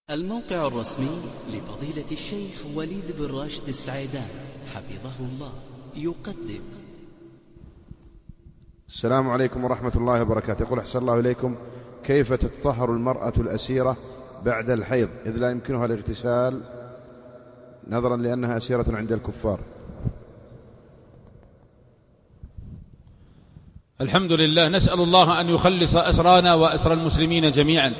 الموقع الرسمي لفضيلة الشيخ وليد بن راشد السعيدان حفظه الله يقدم. السلام عليكم ورحمة الله وبركاته. يقول أحسن الله إليكم، كيف تتطهر المرأة الأسيرة بعد الحيض إذ لا يمكنها الاغتسال نظرا لأنها أسيرة عند الكفار؟ الحمد لله، نسأل الله أن يخلص أسرانا وأسر المسلمين جميعا.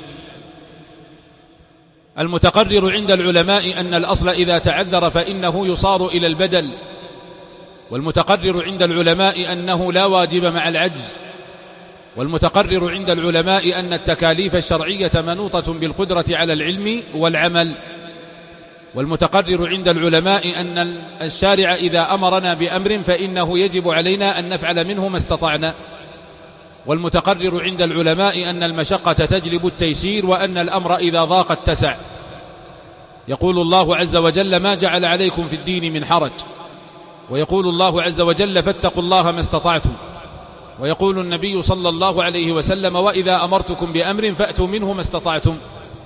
المتقرر عند العلماء أن الأصل إذا تعذر فإنه يصار إلى البدل، والمتقرر عند العلماء أنه لا واجب مع العجز، والمتقرر عند العلماء أن التكاليف الشرعية منوطة بالقدرة على العلم والعمل، والمتقرر عند العلماء أن الشارع إذا أمرنا بأمر فإنه يجب علينا أن نفعل منه ما استطعنا، والمتقرر عند العلماء أن المشقة تجلب التيسير وأن الأمر إذا ضاق اتسع. يقول الله عز وجل: ما جعل عليكم في الدين من حرج، ويقول الله عز وجل: فاتقوا الله ما استطعتم، ويقول النبي صلى الله عليه وسلم: وإذا أمرتكم بأمر فأتوا منه ما استطعتم.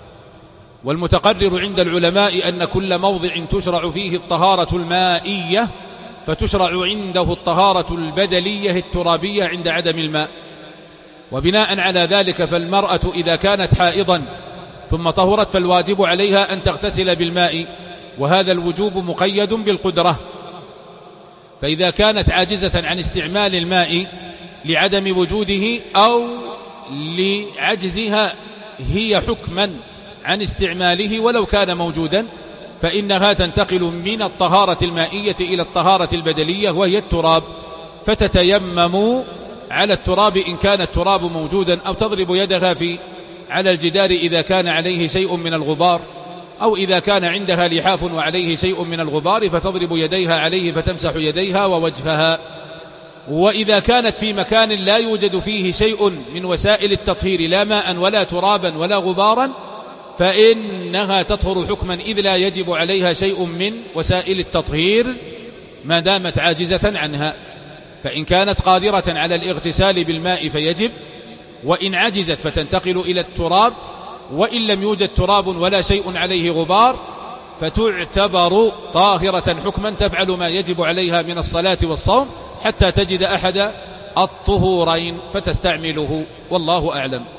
والمتقرر عند العلماء أن كل موضع تشرع فيه الطهارة المائية فتشرع عنده الطهارة البدلية الترابية عند عدم الماء. وبناء على ذلك فالمرأة إذا كانت حائضا ثم طهرت فالواجب عليها أن تغتسل بالماء، وهذا الوجوب مقيد بالقدرة. فإذا كانت عاجزة عن استعمال الماء لعدم وجوده أو لعجزها هي حكما عن استعماله ولو كان موجودا، فإنها تنتقل من الطهارة المائية إلى الطهارة البدلية وهي التراب، فتتيمم على التراب إن كان التراب موجودا، أو تضرب يدها على الجدار إذا كان عليه شيء من الغبار، أو إذا كان عندها لحاف وعليه شيء من الغبار فتضرب يديها عليه فتمسح يديها ووجهها. وإذا كانت في مكان لا يوجد فيه شيء من وسائل التطهير لا ماء ولا ترابا ولا غبارا فإنها تطهر حكما إذ لا يجب عليها شيء من وسائل التطهير ما دامت عاجزة عنها. فإن كانت قادرة على الاغتسال بالماء فيجب، وإن عجزت فتنتقل إلى التراب، وإن لم يوجد تراب ولا شيء عليه غبار فتعتبر طاهرة حكما تفعل ما يجب عليها من الصلاة والصوم حتى تجد أحد الطهورين فتستعمله، والله أعلم.